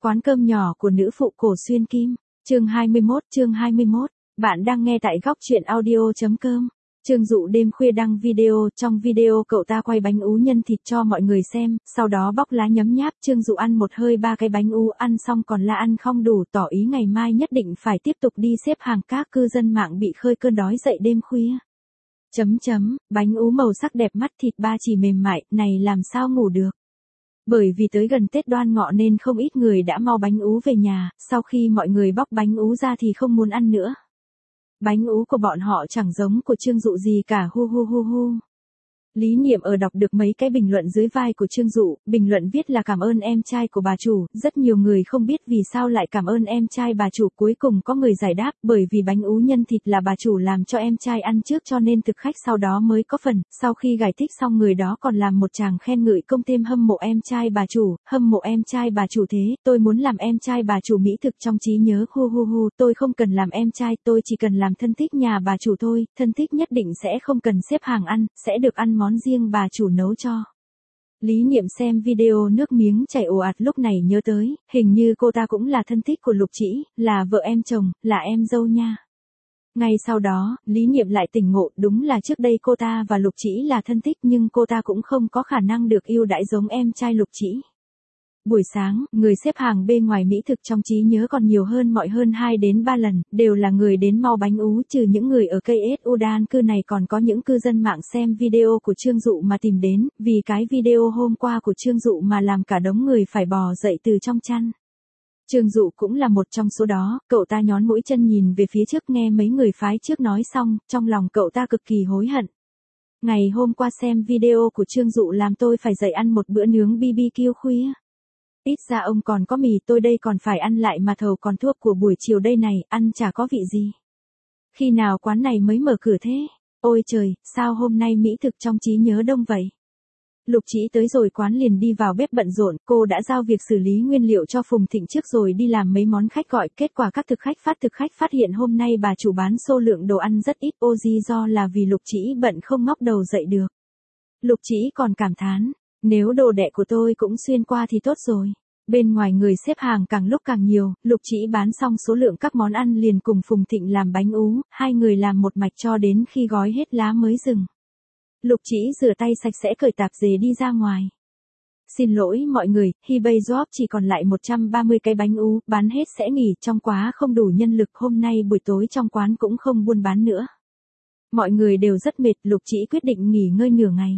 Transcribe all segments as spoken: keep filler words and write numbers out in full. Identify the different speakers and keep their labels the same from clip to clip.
Speaker 1: Quán cơm nhỏ của nữ phụ Cổ Xuyên Kim. Chương hai mươi mốt, chương hai mươi mốt. Bạn đang nghe tại góc truyện audio.com. Trương Dụ đêm khuya đăng video, trong video cậu ta quay bánh ú nhân thịt cho mọi người xem, sau đó bóc lá nhấm nháp. Trương Dụ ăn một hơi ba cái bánh ú, ăn xong còn là ăn không đủ, tỏ ý ngày mai nhất định phải tiếp tục đi xếp hàng. Các cư dân mạng bị khơi cơn đói dậy đêm khuya. Chấm chấm, bánh ú màu sắc đẹp mắt, thịt ba chỉ mềm mại, này làm sao ngủ được. Bởi vì tới gần Tết Đoan Ngọ nên không ít người đã mau bánh ú về nhà, sau khi mọi người bóc bánh ú ra thì không muốn ăn nữa. Bánh ú của bọn họ chẳng giống của Trương Dụ gì cả, hu hu hu hu. Lý Niệm ở đọc được mấy cái bình luận dưới vai của Trương Dụ, bình luận viết là cảm ơn em trai của bà chủ, rất nhiều người không biết vì sao lại cảm ơn em trai bà chủ, cuối cùng có người giải đáp, bởi vì bánh ú nhân thịt là bà chủ làm cho em trai ăn trước cho nên thực khách sau đó mới có phần, sau khi giải thích xong người đó còn làm một tràng khen ngợi công thêm hâm mộ em trai bà chủ, hâm mộ em trai bà chủ thế, tôi muốn làm em trai bà chủ mỹ thực trong trí nhớ, hu hu hu, tôi không cần làm em trai, tôi chỉ cần làm thân thích nhà bà chủ thôi, thân thích nhất định sẽ không cần xếp hàng ăn, sẽ được ăn món riêng bà chủ nấu cho. Lý Niệm xem video nước miếng chảy ồ ạt, lúc này nhớ tới, hình như cô ta cũng là thân thích của Lục Trĩ, là vợ em chồng, là em dâu nha. Ngay sau đó, Lý Niệm lại tỉnh ngộ, đúng là trước đây cô ta và Lục Trĩ là thân thích nhưng cô ta cũng không có khả năng được ưu đãi giống em trai Lục Trĩ. Buổi sáng, người xếp hàng bên ngoài mỹ thực trong trí nhớ còn nhiều hơn mọi hơn hai đến ba lần, đều là người đến mau bánh ú, trừ những người ở cây ét u đan cư này còn có những cư dân mạng xem video của Trương Dụ mà tìm đến, vì cái video hôm qua của Trương Dụ mà làm cả đống người phải bò dậy từ trong chăn. Trương Dụ cũng là một trong số đó, cậu ta nhón mũi chân nhìn về phía trước, nghe mấy người phái trước nói xong, trong lòng cậu ta cực kỳ hối hận. Ngày hôm qua xem video của Trương Dụ làm tôi phải dậy ăn một bữa nướng bê bê kiu khuya. Ít ra ông còn có mì, tôi đây còn phải ăn lại mà thầu còn thuốc của buổi chiều đây này, ăn chả có vị gì. Khi nào quán này mới mở cửa thế? Ôi trời, sao hôm nay mỹ thực trong trí nhớ đông vậy? Lục Trĩ tới rồi quán liền đi vào bếp bận rộn, cô đã giao việc xử lý nguyên liệu cho Phùng Thịnh trước rồi đi làm mấy món khách gọi, kết quả các thực khách phát thực khách phát hiện hôm nay bà chủ bán số lượng đồ ăn rất ít, ô di do là vì Lục Trĩ bận không ngóc đầu dậy được. Lục Trĩ còn cảm thán, nếu đồ đệ của tôi cũng xuyên qua thì tốt rồi. Bên ngoài người xếp hàng càng lúc càng nhiều, Lục Trĩ bán xong số lượng các món ăn liền cùng Phùng Thịnh làm bánh ú, hai người làm một mạch cho đến khi gói hết lá mới dừng. Lục Trĩ rửa tay sạch sẽ cởi tạp dề đi ra ngoài. Xin lỗi mọi người, eBay Job chỉ còn lại một trăm ba mươi cái bánh ú, bán hết sẽ nghỉ, trong quá không đủ nhân lực, hôm nay buổi tối trong quán cũng không buôn bán nữa. Mọi người đều rất mệt, Lục Trĩ quyết định nghỉ ngơi nửa ngày.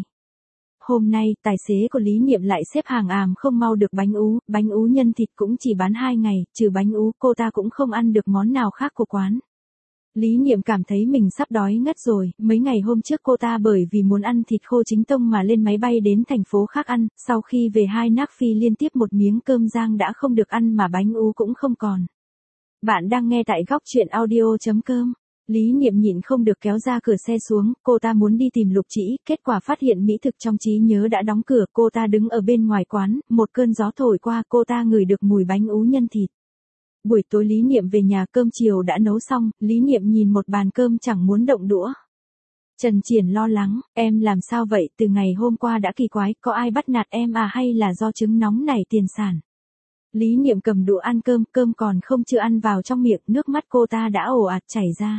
Speaker 1: Hôm nay, tài xế của Lý Niệm lại xếp hàng àm không mau được bánh ú, bánh ú nhân thịt cũng chỉ bán hai ngày, trừ bánh ú, cô ta cũng không ăn được món nào khác của quán. Lý Niệm cảm thấy mình sắp đói ngất rồi, mấy ngày hôm trước cô ta bởi vì muốn ăn thịt khô chính tông mà lên máy bay đến thành phố khác ăn, sau khi về hai nác phi liên tiếp một miếng cơm rang đã không được ăn mà bánh ú cũng không còn. Bạn đang nghe tại góc truyện audio.com. Lý Niệm nhịn không được kéo ra cửa xe xuống, cô ta muốn đi tìm Lục Trĩ, kết quả phát hiện mỹ thực trong trí nhớ đã đóng cửa, cô ta đứng ở bên ngoài quán, một cơn gió thổi qua, cô ta ngửi được mùi bánh ú nhân thịt. Buổi tối Lý Niệm về nhà, cơm chiều đã nấu xong, Lý Niệm nhìn một bàn cơm chẳng muốn động đũa. Trần Triển lo lắng, em làm sao vậy, từ ngày hôm qua đã kỳ quái, có ai bắt nạt em à hay là do trứng nóng này tiền sản? Lý Niệm cầm đũa ăn cơm, cơm còn không chưa ăn vào trong miệng, nước mắt cô ta đã ồ ạt chảy ra.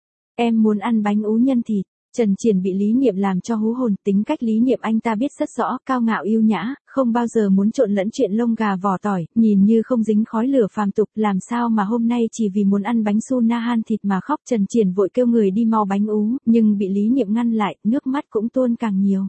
Speaker 1: Em muốn ăn bánh ú nhân thịt. Trần Triển bị Lý Niệm làm cho hú hồn, tính cách Lý Niệm anh ta biết rất rõ, cao ngạo yêu nhã, không bao giờ muốn trộn lẫn chuyện lông gà vỏ tỏi, nhìn như không dính khói lửa phàm tục, làm sao mà hôm nay chỉ vì muốn ăn bánh su na han thịt mà khóc. Trần Triển vội kêu người đi mau bánh ú, nhưng bị Lý Niệm ngăn lại, nước mắt cũng tuôn càng nhiều.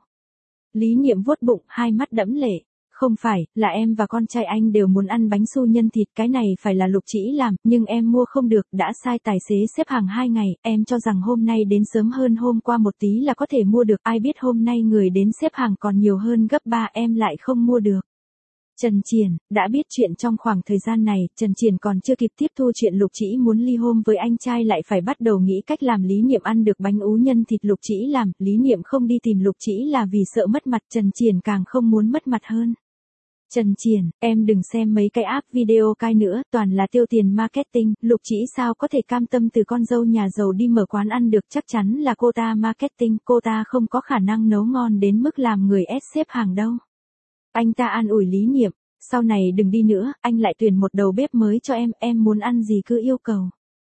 Speaker 1: Lý Niệm vuốt bụng, hai mắt đẫm lệ. Không phải, là em và con trai anh đều muốn ăn bánh su nhân thịt, cái này phải là Lục Trĩ làm, nhưng em mua không được, đã sai tài xế xếp hàng hai ngày, em cho rằng hôm nay đến sớm hơn hôm qua một tí là có thể mua được, ai biết hôm nay người đến xếp hàng còn nhiều hơn gấp ba, em lại không mua được. Trần Triển, đã biết chuyện trong khoảng thời gian này, Trần Triển còn chưa kịp tiếp thu chuyện Lục Trĩ muốn ly hôn với anh trai lại phải bắt đầu nghĩ cách làm Lý Niệm ăn được bánh ú nhân thịt Lục Trĩ làm, Lý Niệm không đi tìm Lục Trĩ là vì sợ mất mặt, Trần Triển càng không muốn mất mặt hơn. Trần Triển, em đừng xem mấy cái app video cai nữa, toàn là tiêu tiền marketing, Lục Trĩ sao có thể cam tâm từ con dâu nhà giàu đi mở quán ăn được, chắc chắn là cô ta marketing, cô ta không có khả năng nấu ngon đến mức làm người ép xếp hàng đâu. Anh ta an ủi Lý Niệm, sau này đừng đi nữa, anh lại tuyển một đầu bếp mới cho em, em muốn ăn gì cứ yêu cầu.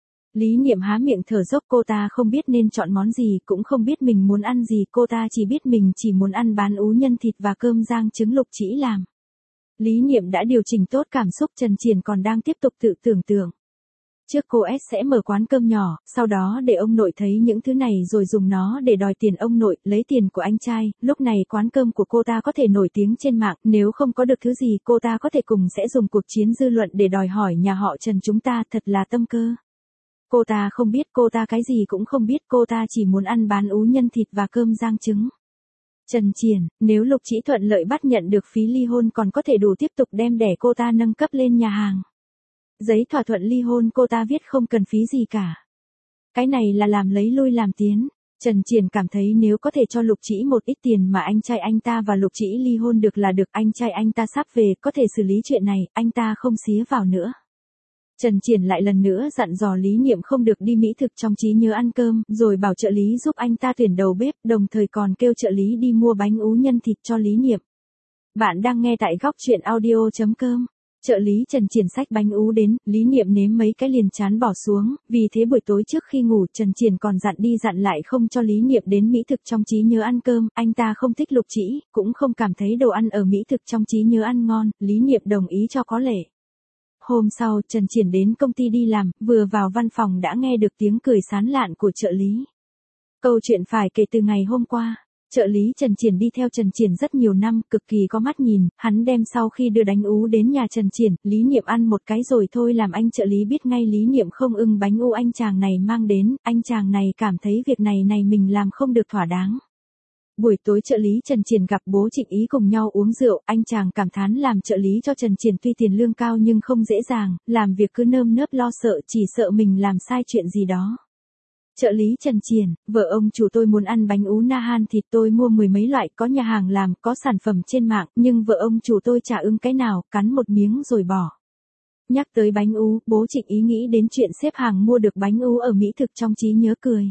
Speaker 1: Lý Niệm há miệng thở dốc, cô ta không biết nên chọn món gì, cũng không biết mình muốn ăn gì, cô ta chỉ biết mình chỉ muốn ăn bán ú nhân thịt và cơm rang trứng Lục Trĩ làm. Lý Niệm đã điều chỉnh tốt cảm xúc, Trần Triển còn đang tiếp tục tự tưởng tượng. Trước cô S sẽ mở quán cơm nhỏ, sau đó để ông nội thấy những thứ này rồi dùng nó để đòi tiền ông nội, lấy tiền của anh trai, lúc này quán cơm của cô ta có thể nổi tiếng trên mạng, nếu không có được thứ gì cô ta có thể cùng sẽ dùng cuộc chiến dư luận để đòi hỏi nhà họ Trần chúng ta, thật là tâm cơ. Cô ta không biết, cô ta cái gì cũng không biết, cô ta chỉ muốn ăn bán ú nhân thịt và cơm rang trứng. Trần Triển, nếu Lục Trĩ thuận lợi bắt nhận được phí ly hôn còn có thể đủ tiếp tục đem đẻ cô ta nâng cấp lên nhà hàng. Giấy thỏa thuận ly hôn cô ta viết không cần phí gì cả. Cái này là làm lấy lui làm tiến. Trần Triển cảm thấy nếu có thể cho Lục Trĩ một ít tiền mà anh trai anh ta và Lục Trĩ ly hôn được là được, anh trai anh ta sắp về, có thể xử lý chuyện này, anh ta không xía vào nữa. Trần Triển lại lần nữa dặn dò Lý Niệm không được đi mỹ thực trong trí nhớ ăn cơm, rồi bảo trợ lý giúp anh ta tuyển đầu bếp, đồng thời còn kêu trợ lý đi mua bánh ú nhân thịt cho Lý Niệm. Bạn đang nghe tại góc truyện audio chấm com. Trợ lý Trần Triển xách bánh ú đến, Lý Niệm nếm mấy cái liền chán bỏ xuống, vì thế buổi tối trước khi ngủ Trần Triển còn dặn đi dặn lại không cho Lý Niệm đến mỹ thực trong trí nhớ ăn cơm, anh ta không thích Lục Trĩ, cũng không cảm thấy đồ ăn ở mỹ thực trong trí nhớ ăn ngon, Lý Niệm đồng ý cho có lệ. Hôm sau, Trần Triển đến công ty đi làm, vừa vào văn phòng đã nghe được tiếng cười sán lạn của trợ lý. Câu chuyện phải kể từ ngày hôm qua. Trợ lý Trần Triển đi theo Trần Triển rất nhiều năm, cực kỳ có mắt nhìn, hắn đem sau khi đưa bánh ú đến nhà Trần Triển, Lý Niệm ăn một cái rồi thôi làm anh trợ lý biết ngay Lý Niệm không ưng bánh ú anh chàng này mang đến, anh chàng này cảm thấy việc này này mình làm không được thỏa đáng. Buổi tối trợ lý Trần Triển gặp bố Trịnh Ý cùng nhau uống rượu, anh chàng cảm thán làm trợ lý cho Trần Triển tuy tiền lương cao nhưng không dễ dàng, làm việc cứ nơm nớp lo sợ, chỉ sợ mình làm sai chuyện gì đó. Trợ lý Trần Triển, vợ ông chủ tôi muốn ăn bánh ú na han thịt, tôi mua mười mấy loại, có nhà hàng làm, có sản phẩm trên mạng, nhưng vợ ông chủ tôi chả ưng cái nào, cắn một miếng rồi bỏ. Nhắc tới bánh ú, bố Trịnh Ý nghĩ đến chuyện xếp hàng mua được bánh ú ở mỹ thực trong trí nhớ cười.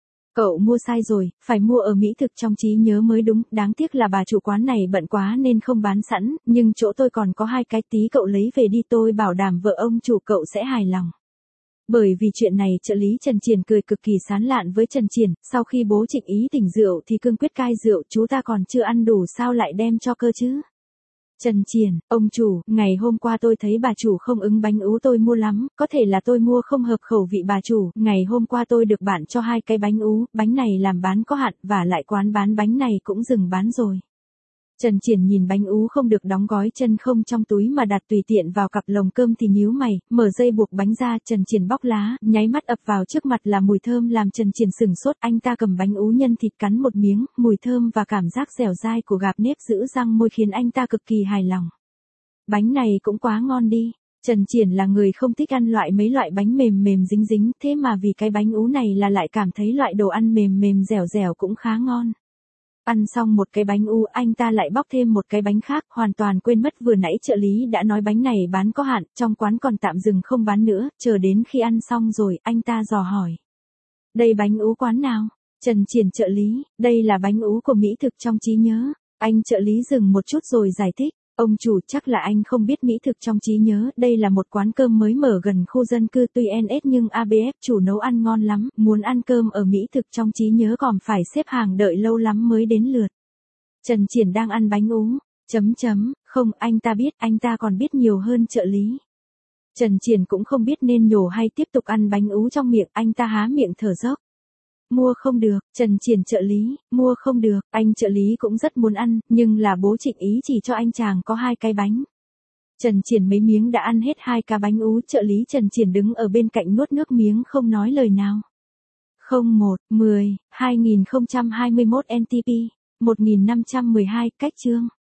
Speaker 1: Cậu mua sai rồi, phải mua ở mỹ thực trong trí nhớ mới đúng, đáng tiếc là bà chủ quán này bận quá nên không bán sẵn, nhưng chỗ tôi còn có hai cái, tí cậu lấy về đi, tôi bảo đảm vợ ông chủ cậu sẽ hài lòng. Bởi vì chuyện này trợ lý Trần Triển cười cực kỳ sán lạn với Trần Triển, sau khi bố Trịnh Ý tỉnh rượu thì cương quyết cai rượu, chú ta còn chưa ăn đủ sao lại đem cho cơ chứ. Trần Triển, ông chủ, ngày hôm qua tôi thấy bà chủ không ưng bánh ú tôi mua lắm, có thể là tôi mua không hợp khẩu vị bà chủ, ngày hôm qua tôi được bạn cho hai cái bánh ú, bánh này làm bán có hạn, và lại quán bán bánh này cũng dừng bán rồi. Trần Triển nhìn bánh ú không được đóng gói chân không trong túi mà đặt tùy tiện vào cặp lồng cơm thì nhíu mày, mở dây buộc bánh ra, Trần Triển bóc lá, nháy mắt ập vào trước mặt là mùi thơm làm Trần Triển sửng sốt, anh ta cầm bánh ú nhân thịt cắn một miếng, mùi thơm và cảm giác dẻo dai của gạp nếp giữ răng môi khiến anh ta cực kỳ hài lòng. Bánh này cũng quá ngon đi. Trần Triển là người không thích ăn loại mấy loại bánh mềm mềm dính dính, thế mà vì cái bánh ú này là lại cảm thấy loại đồ ăn mềm mềm dẻo dẻo cũng khá ngon. Ăn xong một cái bánh ú, anh ta lại bóc thêm một cái bánh khác, hoàn toàn quên mất vừa nãy trợ lý đã nói bánh này bán có hạn, trong quán còn tạm dừng không bán nữa, chờ đến khi ăn xong rồi, anh ta dò hỏi. Đây bánh ú quán nào? Trần Triển trợ lý, đây là bánh ú của mỹ thực trong trí nhớ. Anh trợ lý dừng một chút rồi giải thích. Ông chủ, chắc là anh không biết mỹ thực trong trí nhớ, đây là một quán cơm mới mở gần khu dân cư tuy en ét nhưng a bê ép chủ nấu ăn ngon lắm, muốn ăn cơm ở mỹ thực trong trí nhớ còn phải xếp hàng đợi lâu lắm mới đến lượt. Trần Triển đang ăn bánh ú, chấm chấm, không, anh ta biết, anh ta còn biết nhiều hơn trợ lý. Trần Triển cũng không biết nên nhổ hay tiếp tục ăn bánh ú trong miệng, anh ta há miệng thở dốc. Mua không được, Trần Triển trợ lý, mua không được, anh trợ lý cũng rất muốn ăn, nhưng là bố Trịnh Ý chỉ cho anh chàng có hai cái bánh. Trần Triển mấy miếng đã ăn hết hai cái bánh ú, trợ lý Trần Triển đứng ở bên cạnh nuốt nước miếng không nói lời nào. không một, mười, hai nghìn không trăm hai mươi mốt en tê pê, một nghìn năm trăm mười hai, cách chương.